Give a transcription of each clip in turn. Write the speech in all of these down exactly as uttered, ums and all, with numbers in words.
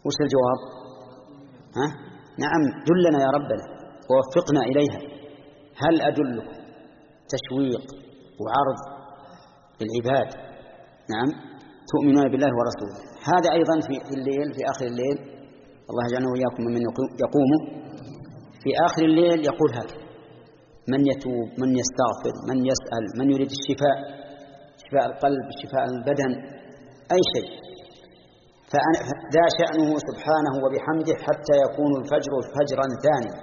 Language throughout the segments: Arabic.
وش الجواب؟ ها؟ نعم، دلنا يا ربنا ووفقنا إليها. هل أدلكم؟ تشويق وعرض بالعباد. نعم، تؤمنون بالله ورسوله. هذا أيضا في الليل، في آخر الليل، الله يجعلنا وإياكم من يقومه في آخر الليل يقول هكذا: من يتوب، من يستغفر، من يسأل، من يريد الشفاء، شفاء القلب، شفاء البدن، أي شيء، فذا شأنه سبحانه وبحمده حتى يكون الفجر فجرا ثانيا،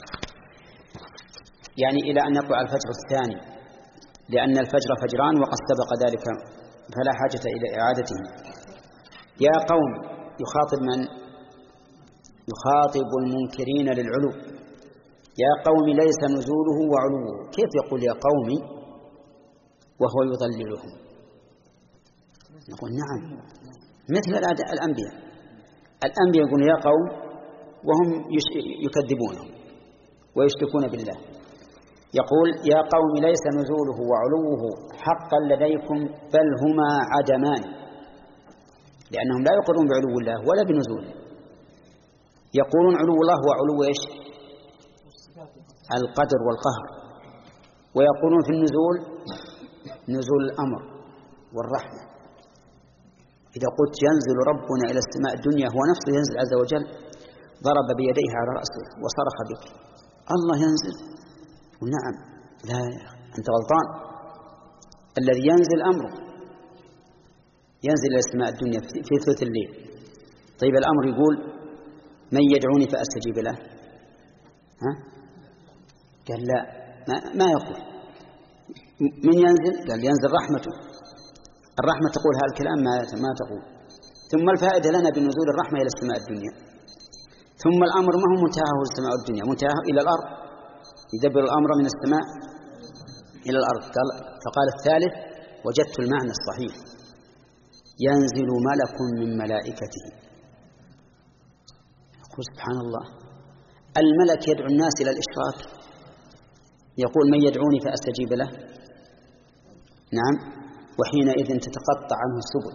يعني إلى أن يطلع الفجر الثاني، لأن الفجر فجران وقد سبق ذلك فلا حاجة إلى إعادته. يا قوم، يخاطب من؟ يخاطب المنكرين للعلو. يا قوم ليس نزوله وعلوه. كيف يقول يا قوم وهو يضللهم؟ نقول نعم، مثل الأنبياء. الأنبياء يقول يا قوم وهم يكذبونه ويشركون بالله. يقول يا قوم ليس نزوله وعلوه حقا لديكم بل هما عدمان، لأنهم لا يقولون بعلو الله ولا بنزوله. يقولون علو الله وعلو إيش؟ القدر والقهر. ويقولون في النزول نزول الأمر والرحمة. إذا قلت ينزل ربنا إلى السماء الدنيا هو نفسه ينزل عز وجل، ضرب بيديه على رأسه وصرخ بك: الله ينزل؟ نعم. لا، أنت غلطان. الذي ينزل أمره، ينزل إلى السماء الدنيا في ثلث الليل. طيب الأمر يقول من يدعوني فأستجيب له؟ ها؟ قال لا، ما, ما يقول. من ينزل؟ قال ينزل رحمته. الرحمة تقول هذا الكلام؟ ما, ما تقول. ثم الفائدة لنا بنزول الرحمة إلى السماء الدنيا. ثم الأمر ما هو منتهاه السماء الدنيا، منتهاه إلى الأرض، يدبر الأمر من السماء إلى الأرض. قال فقال الثالث: وجدت المعنى الصحيح، ينزل ملك من ملائكته. يقول سبحان الله، الملك يدعو الناس إلى الإشراك، يقول من يدعوني فأستجيب له؟ نعم. وحينئذ تتقطع عنه السبل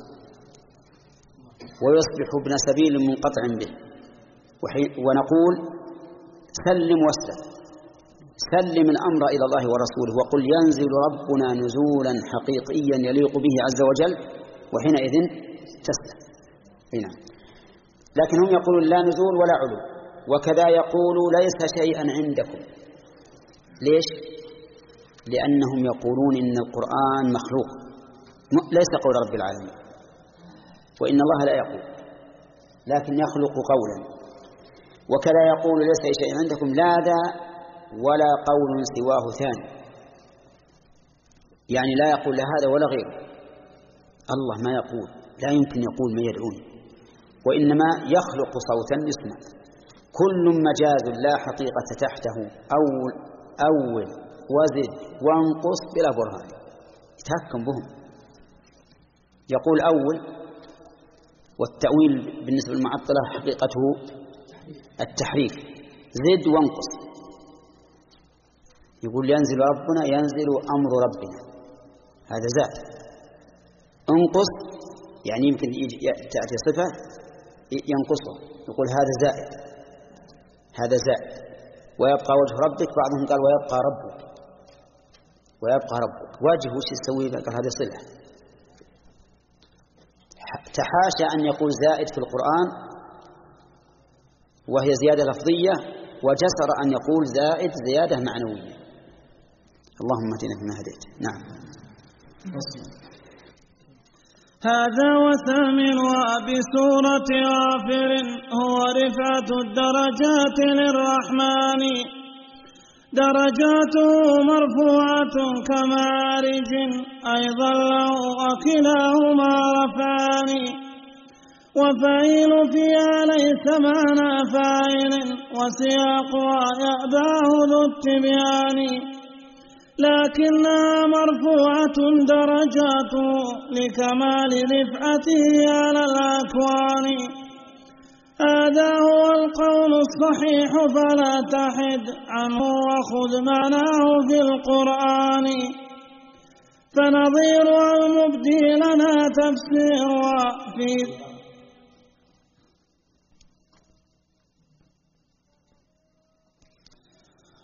ويصبح ابن سبيل منقطع به. ونقول سلم واسلم، سلم الأمر إلى الله ورسوله وقل ينزل ربنا نزولا حقيقيا يليق به عز وجل، وحينئذ تسلم. هنا. لكن هم يقولون لا نزول ولا علو. وكذا يقولوا ليس شيئا عندكم. ليش؟ لأنهم يقولون إن القرآن مخلوق، ليس قول رب العالمين، وإن الله لا يقول لكن يخلق قولا. وكذا يقول ليس شيء عندكم لا ذا ولا قول سواه ثاني، يعني لا يقول لا هذا ولا غيره. الله ما يقول، لا يمكن يقول ما يدعون، وإنما يخلق صوتا يسمع. كل مجاز لا حقيقة تحته، أول أول وزد وانقص بلا برهان، يتهكم بهم. يقول أول، والتأويل بالنسبة للمعطلة حقيقته التحريف، زد وانقص. يقول ينزل ربنا، ينزل أمر ربنا، هذا زاد. انقص يعني يمكن تأتي صفة ينقصها، يقول هذا زائد، هذا زائد. ويبقى وجه ربك، بعضهم قال ويبقى ربك، ويبقى ربك وجه وش يسوي؟ قال هذا صلة. تحاشى أن يقول زائد في القرآن وهي زيادة لفظية، وجسر أن يقول زائد زيادة معنوية. اللهم اهدنا فيما هديت. نعم. هذا وثامنها بسورة غافر هو رفعة الدرجات للرحمن، درجاته مرفوعة كمعارج أيضا له وكلاهما رفعان، وفعيل فيها ليس معنى فاعل وسياقها يأباه ذو التبيان، لكنها مرفوعة درجاته لكمال رفعته على الأكوان. هذا هو القول الصحيح فلا تحد عنه وخذ معناه في القرآن، فنظيرها المبدي لنا تفسيرها في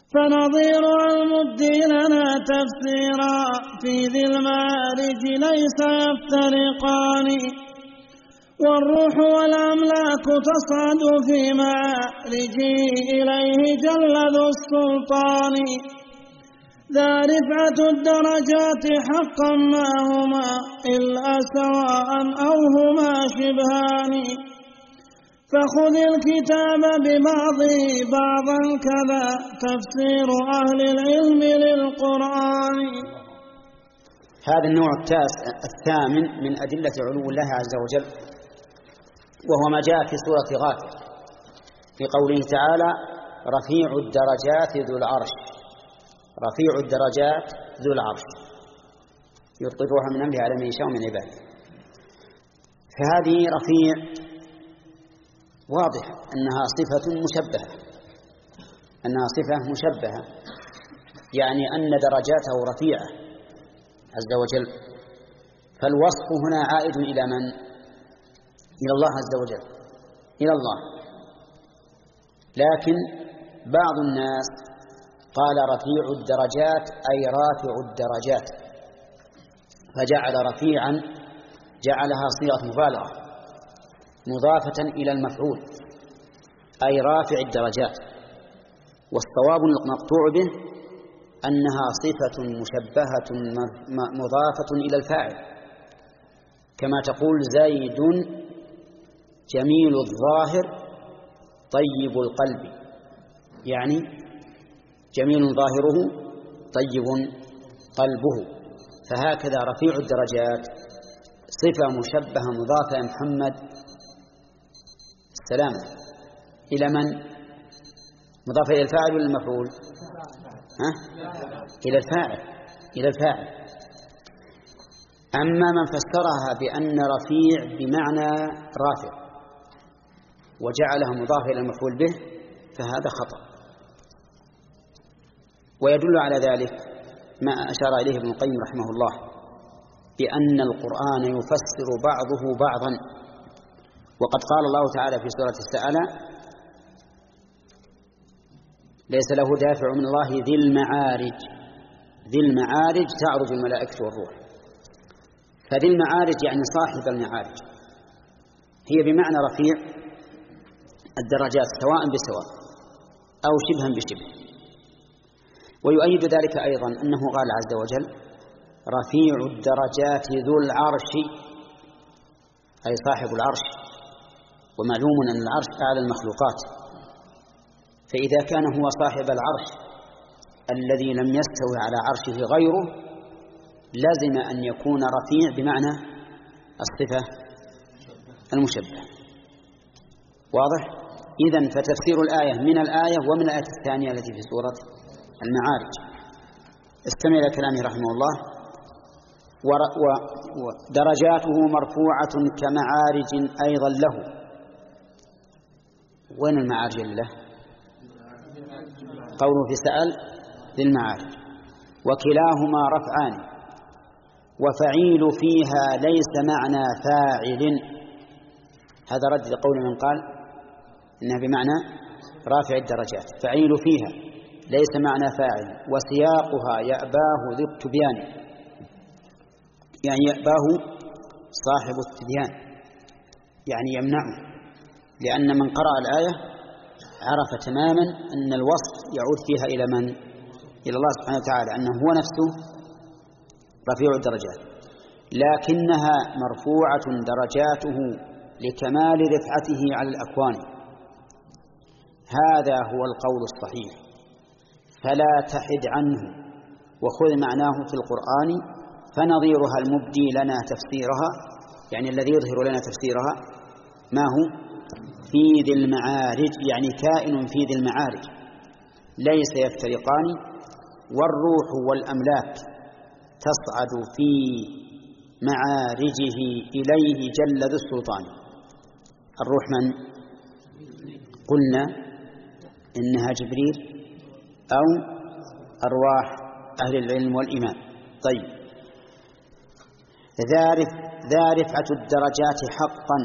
فنظيرها المبدي لنا تفسيرا في ذي المعارج ليس يفترقان. والروح والأملاك تصعد في معارجه إليه جل ذو السلطان. ذا رفعة الدرجات حقا ما هما إلا سواء أو هما شبهان. فخذ الكتاب ببعضه بعضا كذا تفسير أهل العلم للقرآن. هذا النوع الثامن من أدلة علو الله عز وجل، وهو ما جاء في سورة غافر في قوله تعالى: رفيع الدرجات ذو العرش. رفيع الدرجات ذو العرش يلقي الروح من أمره على من يشاء من عباده. فهذه رفيع واضح أنها صفة مشبهة، أنها صفة مشبهة يعني أن درجاته رفيعة عز وجل. فالوصف هنا عائد إلى من؟ إلى الله عز وجل، إلى الله. لكن بعض الناس قال رفيع الدرجات أي رافع الدرجات، فجعل رفيعا جعلها صيغة مبالغة مضافة إلى المفعول، أي رافع الدرجات. والصواب المقطوع به أنها صفة مشبهة مضافة إلى الفاعل، كما تقول زيد جميل الظاهر طيب القلب، يعني جميل ظاهره طيب قلبه. فهكذا رفيع الدرجات صفة مشبهة مضافة يا محمد السلام إلى من؟ مضافة إلى الفاعل ولا المفعول؟ ها؟ إلى الفاعل، إلى الفاعل. أما من فسرها بأن رفيع بمعنى رافع وجعلها مضافة إلى المفعول به فهذا خطأ. ويدل على ذلك ما أشار إليه ابن القيم رحمه الله بأن القرآن يفسر بعضه بعضا. وقد قال الله تعالى في سورة السألة: ليس له دافع من الله ذي المعارج. ذي المعارج تعرج الملائكة والروح. فذي المعارج يعني صاحب المعارج، هي بمعنى رفيع الدرجات سواء بسواء أو شبها بشبه. ويؤيد ذلك أيضا أنه قال عز وجل: رفيع الدرجات ذو العرش، أي صاحب العرش. ومعلوم أن العرش أعلى المخلوقات، فإذا كان هو صاحب العرش الذي لم يستوي على عرشه غيره لازم أن يكون رفيع بمعنى الصفة المشبهة. واضح؟ إذن فتفسير الآية من الآية ومن الآية الثانية التي في سورة المعارج. استمع إلى كلامه رحمه الله: ودرجاته مرفوعة كمعارج أيضا له. وين المعارج له؟ قوله في سأل للمعارج. وكلاهما رفعان وفعيل فيها ليس معنى فاعل. هذا رد لقول من قال إنها بمعنى رافع الدرجات. فعيل فيها ليس معنى فاعل. وسياقها يأباه ذو التبيان، يعني يأباه صاحب التبيان، يعني يمنعه، لأن من قرأ الآية عرف تماما أن الوصف يعود فيها إلى من؟ إلى الله سبحانه وتعالى، أنه هو نفسه رفيع الدرجات. لكنها مرفوعة درجاته لكمال رفعته على الأكوان. هذا هو القول الصحيح، فلا تحد عنه وخذ معناه في القرآن. فنظيرها المبدي لنا تفسيرها، يعني الذي يظهر لنا تفسيرها ما هو في ذي المعارج، يعني كائن في ذي المعارج ليس يفترقان. والروح والأملاك تصعد في معارجه إليه جل ذو السلطان. الروح من؟ قلنا إنها جبريل أو أرواح أهل العلم والإيمان. طيب، ذا رفعة الدرجات حقا.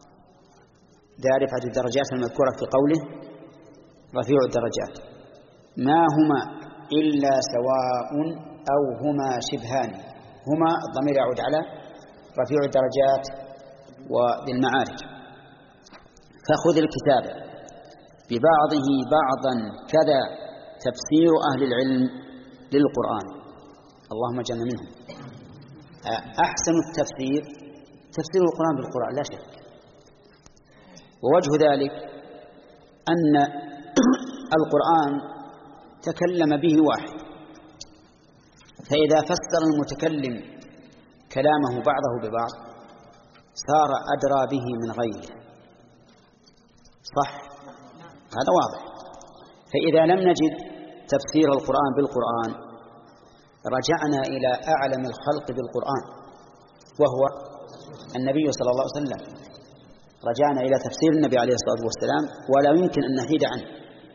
ذا رفعة الدرجات المذكورة في قوله رفيع الدرجات، ما هما إلا سواء أو هما شبهان. هما الضمير يعود على رفيع الدرجات وذي المعارج. فخذ الكتاب ببعضه بعضا كذا تفسير أهل العلم للقرآن. اللهم اجعلنا منهم. أحسن التفسير تفسير القرآن بالقرآن لا شك. ووجه ذلك أن القرآن تكلم به واحد، فإذا فسر المتكلم كلامه بعضه ببعض صار أدرى به من غيره، صح؟ هذا واضح. فإذا لم نجد تفسير القرآن بالقرآن رجعنا إلى أعلم الخلق بالقرآن وهو النبي صلى الله عليه وسلم. رجعنا إلى تفسير النبي عليه الصلاة والسلام ولا يمكن أن نحيد عنه.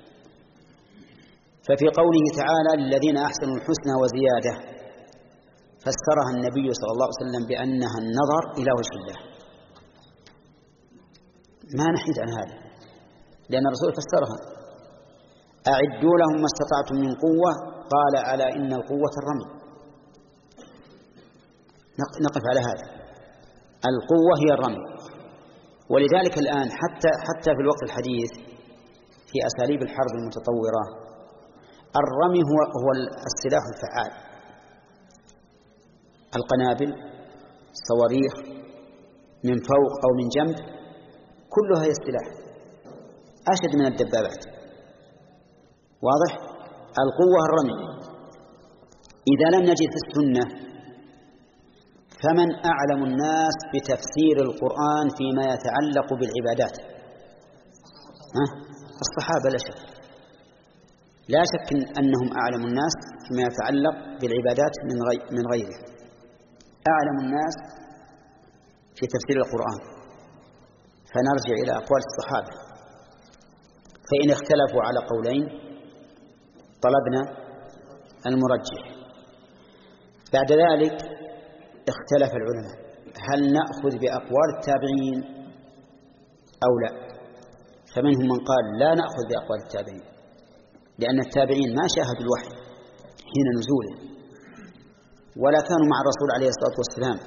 ففي قوله تعالى الذين أحسنوا الحسنى وزيادة فسرها النبي صلى الله عليه وسلم بأنها النظر إلى وجه الله. ما نحيد عن هذا لأن الرسول فسرها. أعدوا لهم ما استطعتم من قوة قال ألا إن القوة الرمي. نقف على هذا. القوة هي الرمي. ولذلك الآن حتى حتى في الوقت الحديث في أساليب الحرب المتطورة الرمي هو هو السلاح الفعال. القنابل، صواريخ من فوق أو من جنب كلها هي السلاح أشد من الدبابات. واضح؟ القوة الرمي. إذا لم نجد في السنة فمن أعلم الناس بتفسير القرآن فيما يتعلق بالعبادات؟ ها؟ الصحابة لا شك. لا شك أنهم أعلم الناس فيما يتعلق بالعبادات من غي من غيره. أعلم الناس في تفسير القرآن. فنرجع إلى أقوال الصحابة، فإن اختلفوا على قولين طلبنا المرجح. بعد ذلك اختلف العلماء هل نأخذ بأقوال التابعين أو لا. فمنهم من قال لا نأخذ بأقوال التابعين لأن التابعين ما شاهدوا الوحي حين نزوله ولا كانوا مع الرسول عليه الصلاة والسلام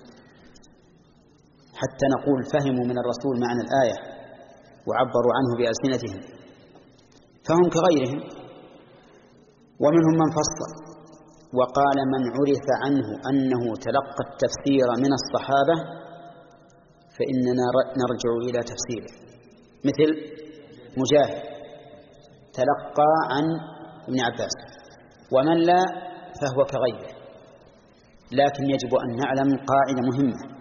حتى نقول فهموا من الرسول معنى الآية وعبروا عنه بألسنتهم، فهم كغيرهم. ومنهم من فصل وقال من عرف عنه أنه تلقى التفسير من الصحابة فإننا نرجع إلى تفسيره، مثل مجاهد تلقى عن ابن عباس، ومن لا فهو كغيره. لكن يجب أن نعلم قاعدة مهمة،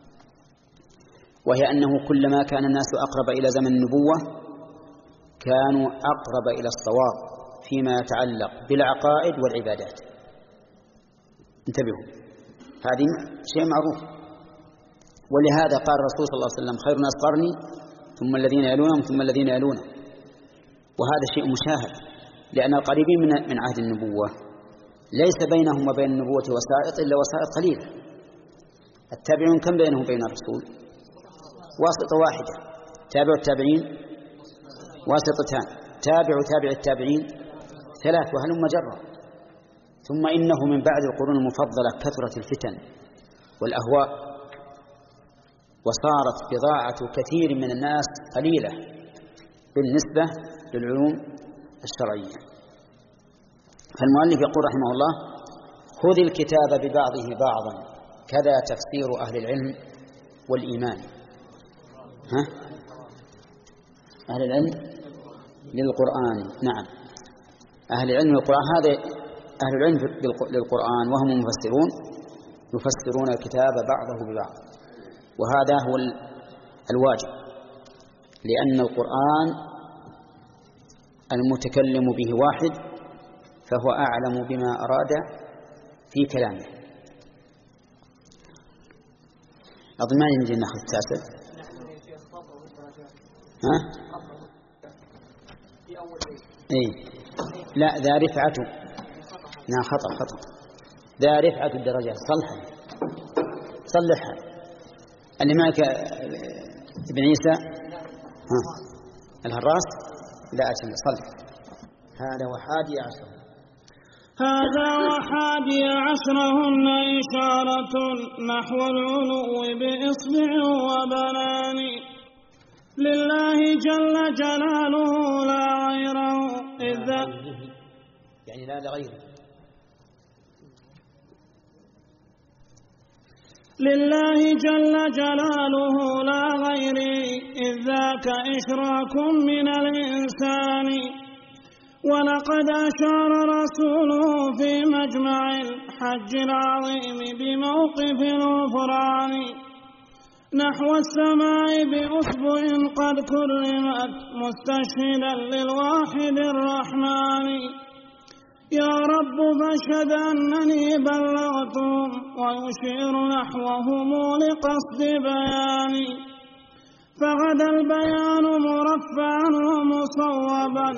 وهي أنه كلما كان الناس أقرب إلى زمن النبوة كانوا أقرب إلى الصواب فيما يتعلق بالعقائد والعبادات. انتبهوا، هذه شيء معروف. ولهذا قال الرسول صلى الله عليه وسلم خير الناس قرني ثم الذين يلونهم ثم الذين يلونهم، وهذا شيء مشاهد لأن القريبين من من عهد النبوة ليس بينهم وبين النبوة وسائط إلا وسائط قليلة. التابعون كم بينهم وبين الرسول؟ واسطة واحدة. تابع التابعين واسطتان. تابع تابع التابعين ثلاث، وهلم جرا. ثم إنه من بعد القرون المفضلة كثرت الفتن والأهواء وصارت بضاعة كثير من الناس قليلة بالنسبة للعلوم الشرعية. فالمؤلف يقول رحمه الله خذ الكتاب ببعضه بعضا كذا تفسير أهل العلم والإيمان. ها؟ أهل العلم للقرآن. نعم، أهل العلم للقرآن. هذا أهل العلم للقرآن وهم مفسرون يفسرون الكتاب بعضه ببعض، وهذا هو الواجب، لأن القرآن المتكلم به واحد فهو أعلم بما أراد في كلامه. أظن ما يمكن نأخذ التاسع. ها؟ إيه؟ لا، ذا رفعته. نعم، خطأ خطأ. ذا رفعة الدرجات. صلحها صلحها. اللي معك ابن عيسى ها الهراس لا أسمع صلح. هذا وحادي عشر هذا وحادي عشرهن إشارة نحو العلو بإصبع وبنان لله جل جلاله لا غيره إذا يعني لا لغيره لله جل جلاله لا غيره إذ ذاك إشراك من الإنسان ولقد أشار رسوله في مجمع الحج العظيم بموقف الغفران نحو السماء بأصبع قد كرمت مستشهدا للواحد الرحمن يا رب فاشهد أنني بلغتهم ويشير نحوهم لقصد بياني فغدا البيان مرفعا ومصوبا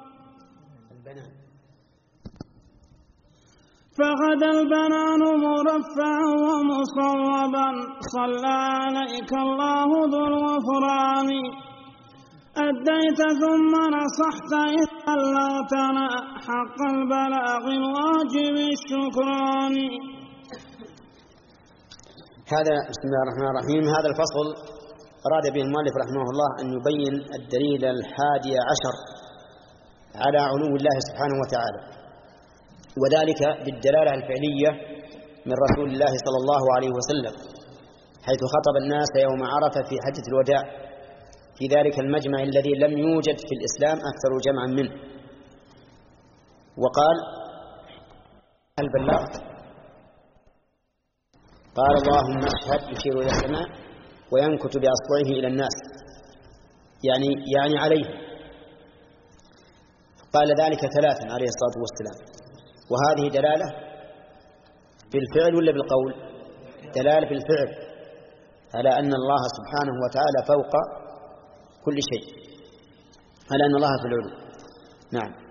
فغدا البنان مرفعا ومصوبا صلى عليك الله ذو الغفران أديت ثم نصحت إذ بلغتنا حق البلاغ الواجب الشكران. هذا بسم الله الرحمن الرحيم. هذا الفصل أراد به المؤلف رحمه الله أن يبين الدليل الحادي عشر على علو الله سبحانه وتعالى، وذلك بالدلالة الفعلية من رسول الله صلى الله عليه وسلم حيث خطب الناس يوم عرفة في حجة الوداع في ذلك المجمع الذي لم يوجد في الإسلام أكثر جمعا منه، وقال هل بلغت؟ قال اللهم اشهد، يشير إلى السماء وينكت بأصبعه إلى الناس يعني يعني عليه. قال ذلك ثلاثا عليه الصلاة والسلام، وهذه دلالة بالفعل ولا بالقول؟ دلالة بالفعل على أن الله سبحانه وتعالى فوق كل شيء، على أن الله في العلو. نعم.